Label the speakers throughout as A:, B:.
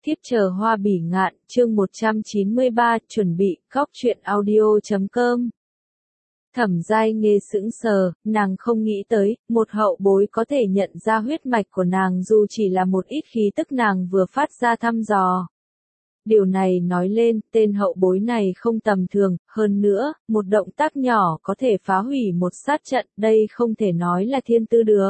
A: Thiếp chờ hoa bỉ ngạn, chương 193, chuẩn bị, góc truyện audio.com. Thẩm Giai Nghê sững sờ, nàng không nghĩ tới, một hậu bối có thể nhận ra huyết mạch của nàng dù chỉ là một ít khí tức nàng vừa phát ra thăm dò. Điều này nói lên, tên hậu bối này không tầm thường, hơn nữa, một động tác nhỏ có thể phá hủy một sát trận, đây không thể nói là thiên tư được.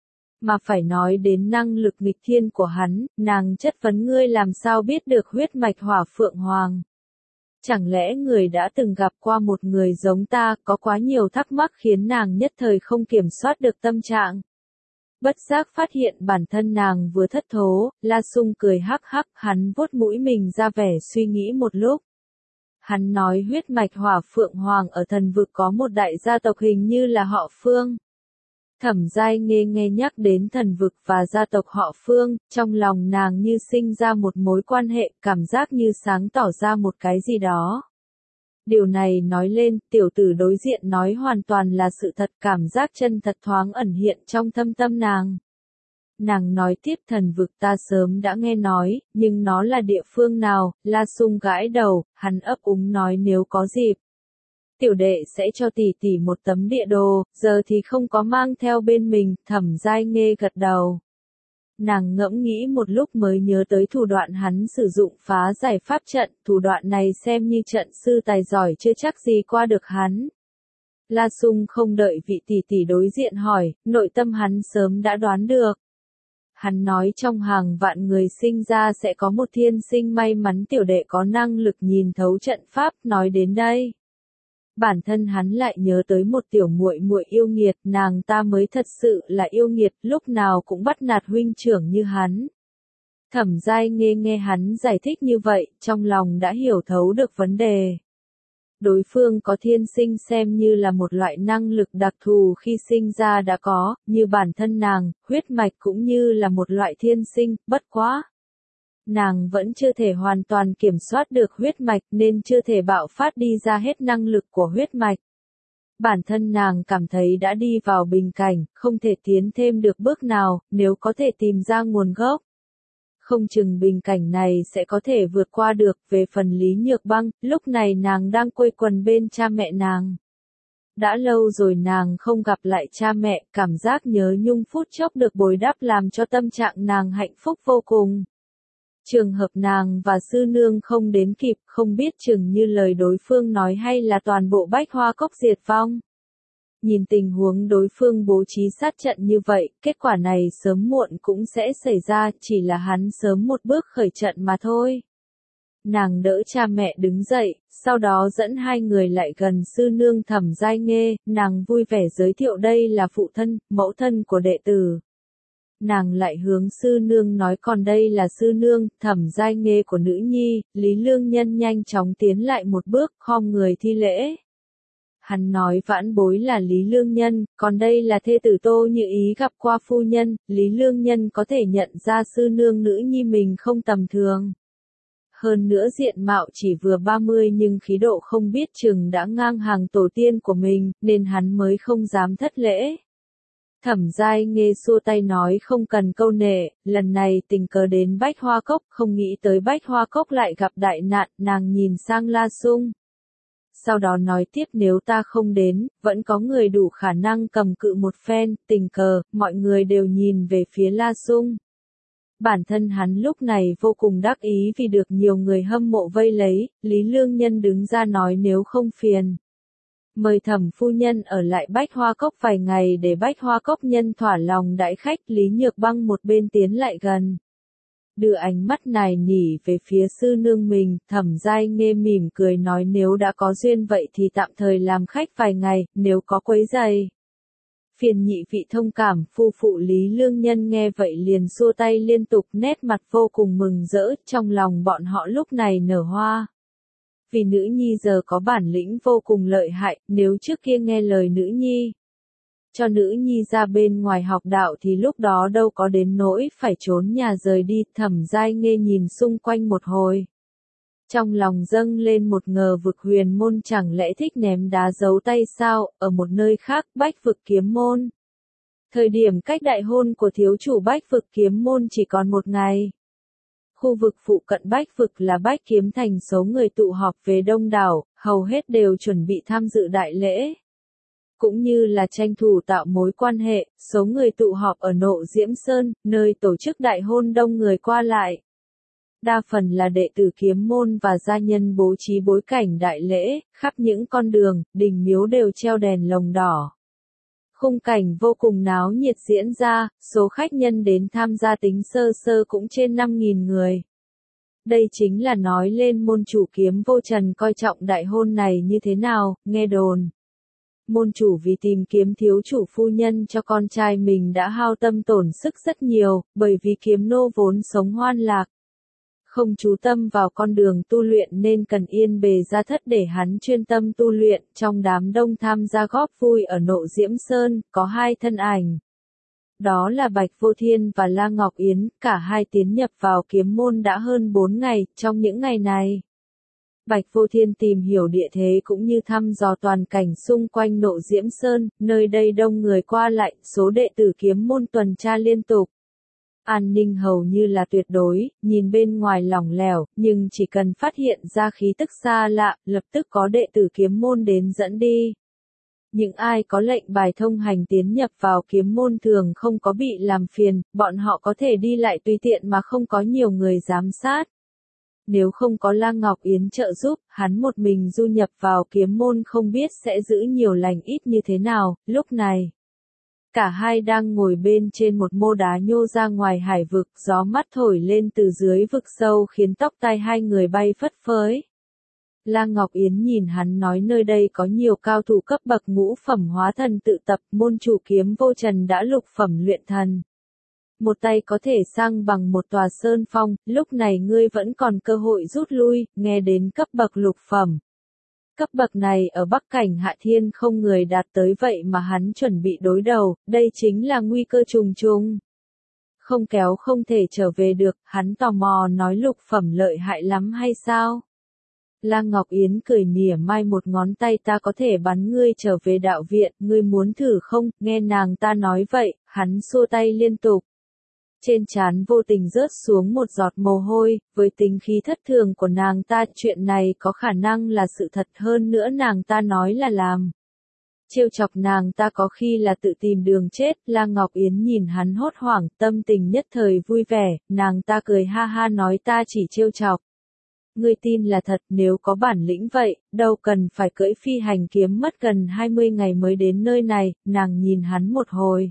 A: Mà phải nói đến năng lực nghịch thiên của hắn, nàng chất vấn ngươi làm sao biết được huyết mạch Hỏa Phượng Hoàng. Chẳng lẽ người đã từng gặp qua một người giống ta, có quá nhiều thắc mắc khiến nàng nhất thời không kiểm soát được tâm trạng. Bất giác phát hiện bản thân nàng vừa thất thố, La Sung cười hắc hắc, hắn vuốt mũi mình ra vẻ suy nghĩ một lúc. Hắn nói huyết mạch Hỏa Phượng Hoàng ở thần vực có một đại gia tộc hình như là họ Phương. Thẩm Giai Nghê nghe nhắc đến thần vực và gia tộc họ Phương, trong lòng nàng như sinh ra một mối quan hệ, cảm giác như sáng tỏ ra một cái gì đó. Điều này nói lên, tiểu tử đối diện nói hoàn toàn là sự thật, cảm giác chân thật thoáng ẩn hiện trong thâm tâm nàng. Nàng nói tiếp, thần vực ta sớm đã nghe nói, nhưng nó là địa phương nào? La Sung gãi đầu, hắn ấp úng nói nếu có dịp. Tiểu đệ sẽ cho tỷ tỷ một tấm địa đồ, giờ thì không có mang theo bên mình. Thẩm Giai Nghê gật đầu. Nàng ngẫm nghĩ một lúc mới nhớ tới thủ đoạn hắn sử dụng phá giải pháp trận, thủ đoạn này xem như trận sư tài giỏi chưa chắc gì qua được hắn. La Sung không đợi vị tỷ tỷ đối diện hỏi, nội tâm hắn sớm đã đoán được. Hắn nói trong hàng vạn người sinh ra sẽ có một thiên sinh may mắn, tiểu đệ có năng lực nhìn thấu trận pháp. Nói đến đây, bản thân hắn lại nhớ tới một tiểu muội muội yêu nghiệt, nàng ta mới thật sự là yêu nghiệt, lúc nào cũng bắt nạt huynh trưởng như hắn. Thẩm Giai Nghê nghe hắn giải thích như vậy, trong lòng đã hiểu thấu được vấn đề. Đối phương có thiên sinh xem như là một loại năng lực đặc thù khi sinh ra đã có, như bản thân nàng, huyết mạch cũng như là một loại thiên sinh, bất quá. Nàng vẫn chưa thể hoàn toàn kiểm soát được huyết mạch nên chưa thể bạo phát đi ra hết năng lực của huyết mạch. Bản thân nàng cảm thấy đã đi vào bình cảnh, không thể tiến thêm được bước nào, nếu có thể tìm ra nguồn gốc. Không chừng bình cảnh này sẽ có thể vượt qua được. Về phần Lý Nhược Băng, lúc này nàng đang quây quần bên cha mẹ nàng. Đã lâu rồi nàng không gặp lại cha mẹ, cảm giác nhớ nhung phút chốc được bồi đắp làm cho tâm trạng nàng hạnh phúc vô cùng. Trường hợp nàng và sư nương không đến kịp, không biết chừng như lời đối phương nói hay là toàn bộ Bách Hoa Cốc diệt vong. Nhìn tình huống đối phương bố trí sát trận như vậy, kết quả này sớm muộn cũng sẽ xảy ra, chỉ là hắn sớm một bước khởi trận mà thôi. Nàng đỡ cha mẹ đứng dậy, sau đó dẫn hai người lại gần sư nương Thẩm Giai Nghê, nàng vui vẻ giới thiệu đây là phụ thân, mẫu thân của đệ tử. Nàng lại hướng sư nương nói còn đây là sư nương, Thẩm Giai Nghê của nữ nhi. Lý Lương Nhân nhanh chóng tiến lại một bước, khom người thi lễ. Hắn nói vãn bối là Lý Lương Nhân, còn đây là thê tử Tô Như Ý gặp qua phu nhân. Lý Lương Nhân có thể nhận ra sư nương nữ nhi mình không tầm thường. Hơn nữa diện mạo chỉ vừa 30 nhưng khí độ không biết chừng đã ngang hàng tổ tiên của mình, nên hắn mới không dám thất lễ. Thẩm Giai Nghê xua tay nói không cần câu nệ, lần này tình cờ đến Bách Hoa Cốc, không nghĩ tới Bách Hoa Cốc lại gặp đại nạn, nàng nhìn sang La Sung. Sau đó nói tiếp nếu ta không đến, vẫn có người đủ khả năng cầm cự một phen, tình cờ, mọi người đều nhìn về phía La Sung. Bản thân hắn lúc này vô cùng đắc ý vì được nhiều người hâm mộ vây lấy. Lý Lương Nhân đứng ra nói nếu không phiền, mời Thẩm phu nhân ở lại Bách Hoa Cốc vài ngày để Bách Hoa Cốc nhân thỏa lòng đãi khách. Lý Nhược Băng một bên tiến lại gần, đưa ánh mắt nài nỉ về phía sư nương mình. Thẩm Giai Nghê mỉm cười nói nếu đã có duyên vậy thì tạm thời làm khách vài ngày, nếu có quấy rầy, phiền nhị vị thông cảm. Phu phụ Lý Lương Nhân nghe vậy liền xua tay liên tục, nét mặt vô cùng mừng rỡ, trong lòng bọn họ lúc này nở hoa. Vì nữ nhi giờ có bản lĩnh vô cùng lợi hại, nếu trước kia nghe lời nữ nhi, cho nữ nhi ra bên ngoài học đạo thì lúc đó đâu có đến nỗi phải trốn nhà rời đi. Thẩm Giai Nghê nhìn xung quanh một hồi, trong lòng dâng lên một ngờ vực. Huyền môn chẳng lẽ thích ném đá giấu tay sao? Ở một nơi khác, Bách vực kiếm môn. Thời điểm cách đại hôn của thiếu chủ Bách vực kiếm môn chỉ còn một ngày. khu vực phụ cận Bách Vực là Bách Kiếm Thành số người tụ họp về đông đảo, hầu hết đều chuẩn bị tham dự đại lễ. Cũng như là tranh thủ tạo mối quan hệ, số người tụ họp ở Nộ Diễm Sơn, nơi tổ chức đại hôn đông người qua lại. Đa phần là đệ tử kiếm môn và gia nhân bố trí bối cảnh đại lễ, khắp những con đường, đình miếu đều treo đèn lồng đỏ. Khung cảnh vô cùng náo nhiệt diễn ra, số khách nhân đến tham gia tính sơ sơ cũng trên 5.000 người. Đây chính là nói lên môn chủ Kiếm Vô Trần coi trọng đại hôn này như thế nào, nghe đồn. Môn chủ vì tìm kiếm thiếu chủ phu nhân cho con trai mình đã hao tâm tổn sức rất nhiều, bởi vì kiếm nô vốn sống hoan lạc. Không chú tâm vào con đường tu luyện nên cần yên bề gia thất để hắn chuyên tâm tu luyện. Trong đám đông tham gia góp vui ở Nộ Diễm Sơn, có hai thân ảnh. Đó là Bạch Vô Thiên và La Ngọc Yến, cả hai tiến nhập vào kiếm môn đã hơn 4 ngày, trong những ngày này. Bạch Vô Thiên tìm hiểu địa thế cũng như thăm dò toàn cảnh xung quanh Nộ Diễm Sơn, nơi đây đông người qua lại, số đệ tử kiếm môn tuần tra liên tục. An ninh hầu như là tuyệt đối, nhìn bên ngoài lỏng lẻo, nhưng chỉ cần phát hiện ra khí tức xa lạ, lập tức có đệ tử kiếm môn đến dẫn đi. Những ai có lệnh bài thông hành tiến nhập vào kiếm môn thường không có bị làm phiền, bọn họ có thể đi lại tùy tiện mà không có nhiều người giám sát. Nếu không có La Ngọc Yến trợ giúp, hắn một mình du nhập vào kiếm môn không biết sẽ giữ nhiều lành ít như thế nào. Lúc này, cả hai đang ngồi bên trên một mô đá nhô ra ngoài hải vực, gió mát thổi lên từ dưới vực sâu khiến tóc tai hai người bay phất phới. La Ngọc Yến nhìn hắn nói nơi đây có nhiều cao thủ cấp bậc ngũ phẩm hóa thần tự tập, môn chủ Kiếm Vô Trần đã lục phẩm luyện thần. Một tay có thể sang bằng một tòa sơn phong, lúc này ngươi vẫn còn cơ hội rút lui, nghe đến cấp bậc lục phẩm. Cấp bậc này ở Bắc Cảnh Hạ Thiên không người đạt tới vậy mà hắn chuẩn bị đối đầu, đây chính là nguy cơ trùng trùng. Không kéo không thể trở về được, hắn tò mò nói lục phẩm lợi hại lắm hay sao? La Ngọc Yến cười mỉa mai một ngón tay ta có thể bắn ngươi trở về đạo viện, ngươi muốn thử không? Nghe nàng ta nói vậy, hắn xua tay liên tục. Trên trán vô tình rớt xuống một giọt mồ hôi, với tính khí thất thường của nàng ta chuyện này có khả năng là sự thật hơn nữa nàng ta nói là làm. Trêu chọc nàng ta có khi là tự tìm đường chết, La Ngọc Yến nhìn hắn hốt hoảng, tâm tình nhất thời vui vẻ, nàng ta cười ha ha nói ta chỉ trêu chọc. Ngươi tin là thật, nếu có bản lĩnh vậy, đâu cần phải cưỡi phi hành kiếm mất gần 20 ngày mới đến nơi này, nàng nhìn hắn một hồi.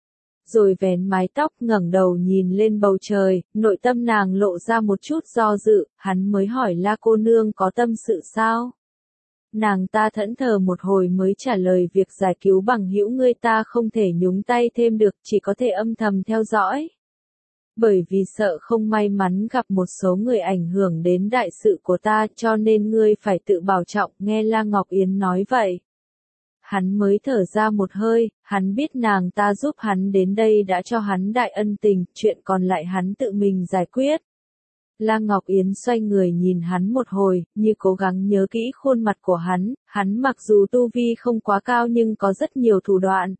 A: Rồi vén mái tóc ngẩng đầu nhìn lên bầu trời, nội tâm nàng lộ ra một chút do dự, hắn mới hỏi La cô nương có tâm sự sao? Nàng ta thẫn thờ một hồi mới trả lời việc giải cứu bằng hữu ngươi ta không thể nhúng tay thêm được, chỉ có thể âm thầm theo dõi. Bởi vì sợ không may mắn gặp một số người ảnh hưởng đến đại sự của ta cho nên ngươi phải tự bảo trọng, nghe La Ngọc Yến nói vậy. Hắn mới thở ra một hơi, hắn biết nàng ta giúp hắn đến đây đã cho hắn đại ân tình, chuyện còn lại hắn tự mình giải quyết. La Ngọc Yến xoay người nhìn hắn một hồi, như cố gắng nhớ kỹ khuôn mặt của hắn mặc dù tu vi không quá cao nhưng có rất nhiều thủ đoạn.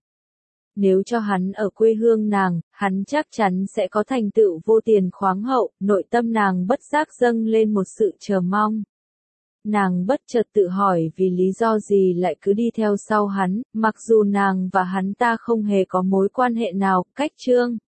A: Nếu cho hắn ở quê hương nàng, hắn chắc chắn sẽ có thành tựu vô tiền khoáng hậu, nội tâm nàng bất giác dâng lên một sự chờ mong. Nàng bất chợt tự hỏi vì lý do gì lại cứ đi theo sau hắn, mặc dù nàng và hắn ta không hề có mối quan hệ nào, cách chương.